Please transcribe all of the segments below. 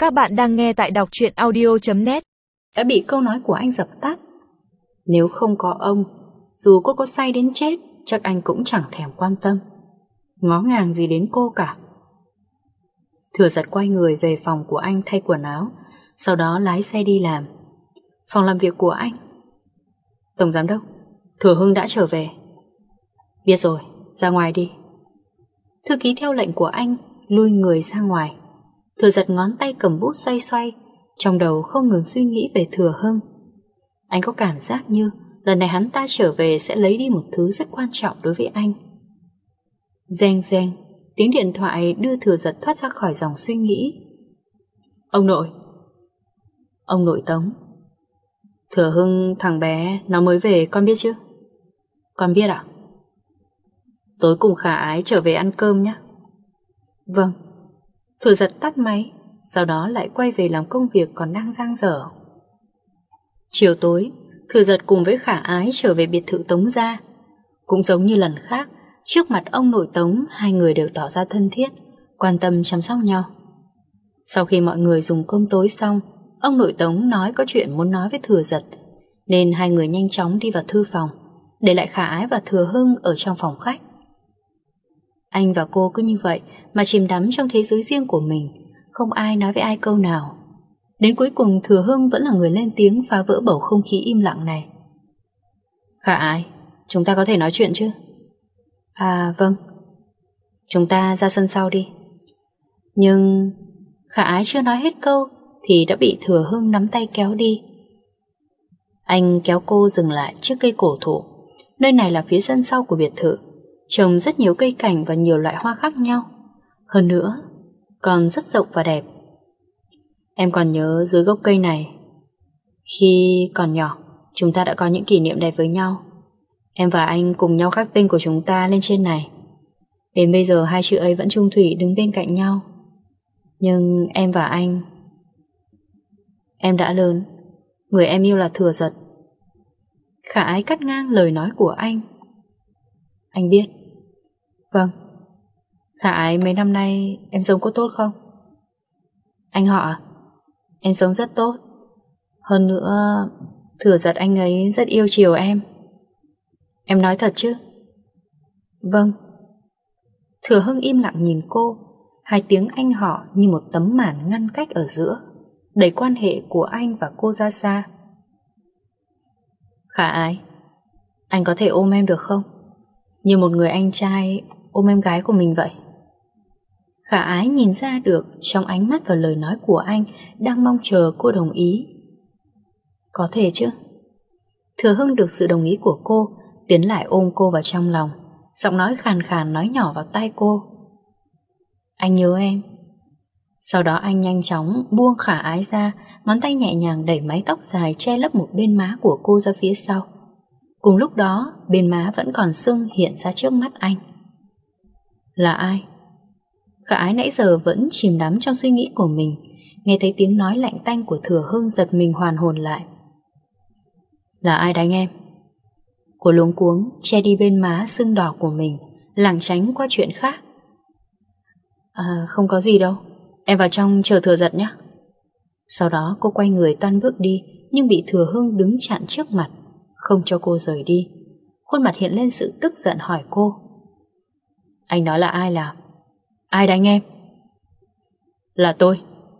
Các bạn đang nghe tại đọc truyện audio.net. Đã bị câu nói của anh dập tắt. Nếu không có ông, dù cô có say đến chết, chắc anh cũng chẳng thèm quan tâm, ngó ngàng gì đến cô cả. Thừa Giật quay người về phòng của anh thay quần áo, sau đó lái xe đi làm. Phòng làm việc của anh. Tổng giám đốc, Thừa Hưng đã trở về. Biết rồi, ra ngoài đi. Thư ký theo lệnh của anh lui người ra ngoài. Thừa Giật ngón tay cầm bút xoay xoay, trong đầu không ngừng suy nghĩ về Thừa Hưng. Anh có cảm giác như lần này hắn ta trở về sẽ lấy đi một thứ rất quan trọng đối với anh. Reng reng, tiếng điện thoại đưa Thừa Giật thoát ra khỏi dòng suy nghĩ. Ông nội. Ông nội Tống. Thừa Hưng, thằng bé nó mới về, con biết chứ? Con biết ạ. Tối cùng Khả Ái trở về ăn cơm nhé. Vâng. Thừa Giật tắt máy, sau đó lại quay về làm công việc còn đang dang dở. Chiều tối, Thừa Giật cùng với Khả Ái trở về biệt thự Tống gia. Cũng giống như lần khác, trước mặt ông nội Tống, hai người đều tỏ ra thân thiết, quan tâm chăm sóc nhau. Sau khi mọi người dùng cơm tối xong, ông nội Tống nói có chuyện muốn nói với Thừa Giật, nên hai người nhanh chóng đi vào thư phòng, để lại Khả Ái và Thừa Hưng ở trong phòng khách. Anh và cô cứ như vậy mà chìm đắm trong thế giới riêng của mình, không ai nói với ai câu nào. Đến cuối cùng Thừa Hưng vẫn là người lên tiếng phá vỡ bầu không khí im lặng này. Khả Ái, chúng ta có thể nói chuyện chứ? À vâng. Chúng ta ra sân sau đi. Nhưng Khả Ái chưa nói hết câu thì đã bị Thừa Hưng nắm tay kéo đi. Anh kéo cô dừng lại trước cây cổ thụ. Nơi này là phía sân sau của biệt thự, trồng rất nhiều cây cảnh và nhiều loại hoa khác nhau. Hơn nữa, còn rất rộng và đẹp. Em còn nhớ dưới gốc cây này, khi còn nhỏ, chúng ta đã có những kỷ niệm đẹp với nhau. Em và anh cùng nhau khắc tên của chúng ta lên trên này. Đến bây giờ hai chữ ấy vẫn chung thủy đứng bên cạnh nhau. Nhưng em và anh, em đã lớn, người em yêu là Thừa Giật. Khả Ái cắt ngang lời nói của anh. Anh biết. Vâng. Khả Ái, mấy năm nay em sống có tốt không? Anh họ à? Em sống rất tốt. Hơn nữa, Thừa Giật anh ấy rất yêu chiều em. Em nói thật chứ? Vâng. Thừa Hưng im lặng nhìn cô. Hai tiếng anh họ như một tấm màn ngăn cách ở giữa, đẩy quan hệ của anh và cô ra xa. Khả Ái, anh có thể ôm em được không? Như một người anh trai ôm em gái của mình vậy. Khả Ái nhìn ra được trong ánh mắt và lời nói của anh đang mong chờ cô đồng ý. Có thể chứ. Thừa Hưng được sự đồng ý của cô, tiến lại ôm cô vào trong lòng, giọng nói khàn khàn nói nhỏ vào tai cô. Anh nhớ em. Sau đó anh nhanh chóng buông Khả Ái ra, ngón tay nhẹ nhàng đẩy mái tóc dài che lấp một bên má của cô ra phía sau. Cùng lúc đó, bên má vẫn còn sưng hiện ra trước mắt anh. Là ai? Khả Ái nãy giờ vẫn chìm đắm trong suy nghĩ của mình, nghe thấy tiếng nói lạnh tanh của Thừa Hưng giật mình hoàn hồn lại. Là ai đánh em? Cô luống cuống che đi bên má sưng đỏ của mình, lảng tránh qua chuyện khác. Không có gì đâu, em vào trong chờ Thừa Giật nhé. Sau đó cô quay người toan bước đi, nhưng bị Thừa Hưng đứng chặn trước mặt, không cho cô rời đi. Khuôn mặt hiện lên sự tức giận hỏi cô. Anh nói là ai làm? Ai đánh em? Là tôi.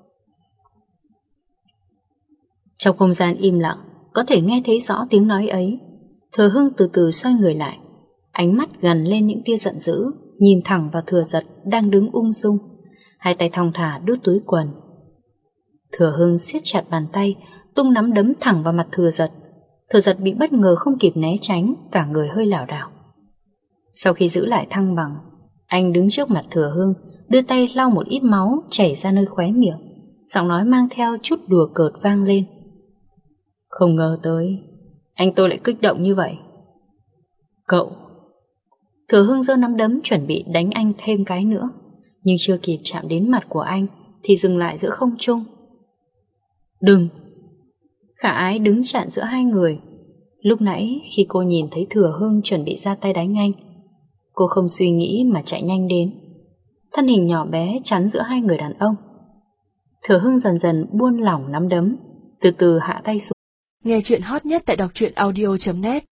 Trong không gian im lặng, có thể nghe thấy rõ tiếng nói ấy. Thừa Hưng từ từ xoay người lại, ánh mắt gằn lên những tia giận dữ, nhìn thẳng vào Thừa Giật đang đứng ung dung, hai tay thong thả đút túi quần. Thừa Hưng siết chặt bàn tay, tung nắm đấm thẳng vào mặt Thừa Giật. Thừa Giật bị bất ngờ không kịp né tránh, cả người hơi lảo đảo. Sau khi giữ lại thăng bằng, anh đứng trước mặt Thừa Hưng, đưa tay lau một ít máu chảy ra nơi khóe miệng, giọng nói mang theo chút đùa cợt vang lên. Không ngờ tới anh tôi lại kích động như vậy. Cậu. Thừa Hưng giơ nắm đấm chuẩn bị đánh anh thêm cái nữa, nhưng chưa kịp chạm đến mặt của anh thì dừng lại giữa không trung. Đừng. Khả Ái đứng chặn giữa hai người. Lúc nãy khi cô nhìn thấy Thừa Hưng chuẩn bị ra tay đánh anh, cô không suy nghĩ mà chạy nhanh đến, thân hình nhỏ bé chắn giữa hai người đàn ông. Thừa Hưng dần dần buông lỏng nắm đấm, từ từ hạ tay xuống. Nghe chuyện hot nhất tại đọc truyện audio.net